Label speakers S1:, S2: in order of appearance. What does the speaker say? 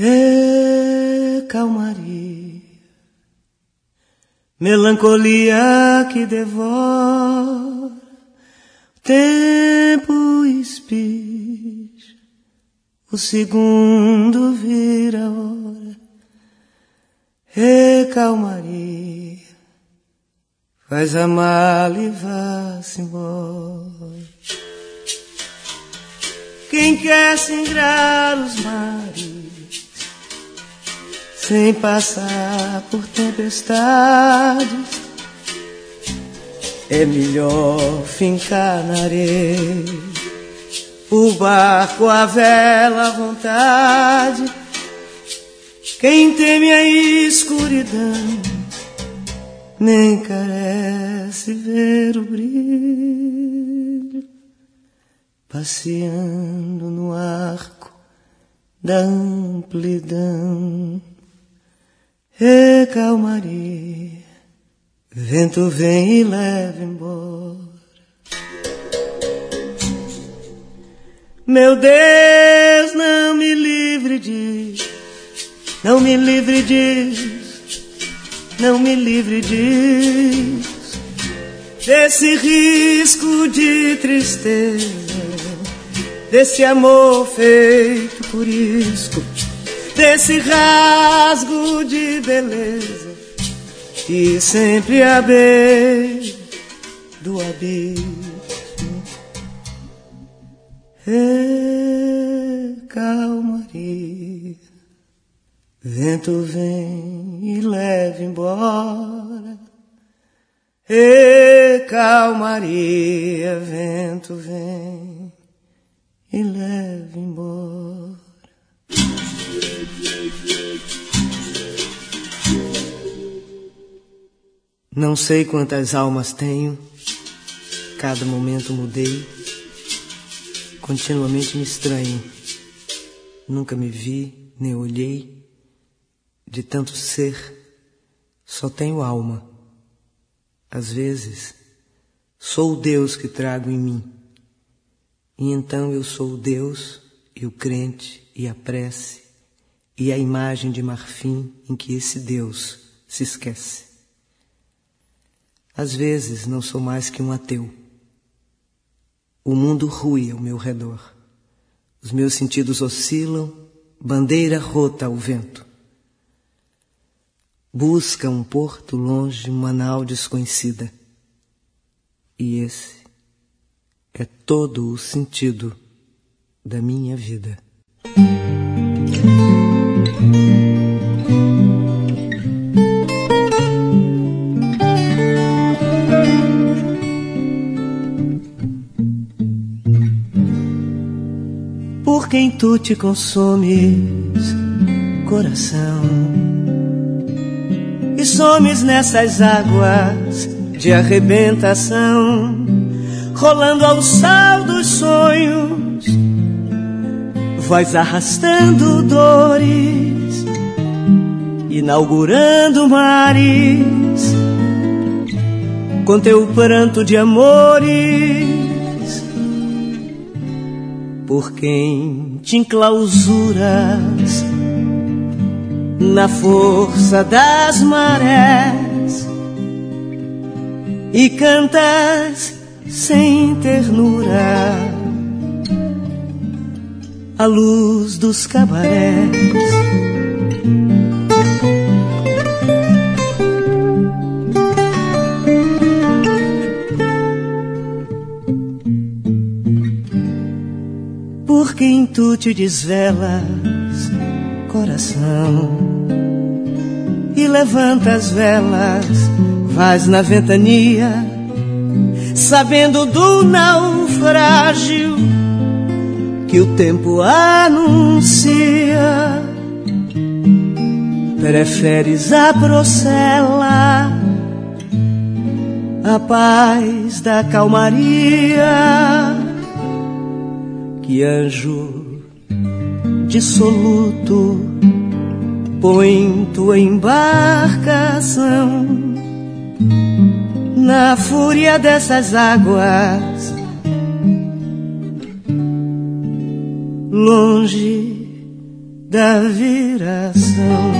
S1: calmaria, melancolia que devora, tempo espija, o segundo vira hora. Calmaria, faz a mala e vá-se embora. Quem quer singrar os mares sem passar por tempestades, é melhor fincar na areia o barco, a vela à vontade. Quem teme a escuridão nem carece ver o brilho passeando no arco da amplidão. Calmaria, vento vem e leva embora. Meu Deus, não me livre disso, não me livre disso, não me livre disso, desse risco de tristeza, desse amor feito por isco, desse rasgo de beleza que sempre à beira do abismo. Calmaria, vento vem e leva embora. Calmaria, vento vem e leva embora. Não sei quantas almas tenho, cada momento mudei, continuamente me estranho, nunca me vi, nem olhei, de tanto ser, só tenho alma. Às vezes, sou o Deus que trago em mim, e então eu sou o Deus e o crente e a prece e a imagem de marfim em que esse Deus se esquece. Às vezes não sou mais que um ateu. O mundo rui ao meu redor. Os meus sentidos oscilam, bandeira rota ao vento. Busca um porto longe, uma nau desconhecida. E esse é todo o sentido da minha vida. Por quem tu te consumes, coração, e somes nessas águas de arrebentação, rolando ao sal dos sonhos, vais arrastando dores, inaugurando mares, com teu pranto de amores. Por quem te enclausuras na força das marés e cantas sem ternura à luz dos cabarés. Por quem tu te desvelas, coração, e levantas velas, vais na ventania, sabendo do naufrágio que o tempo anuncia. Preferes a procela, a paz da calmaria, que anjo dissoluto põe tua embarcação na fúria dessas águas, longe da viração.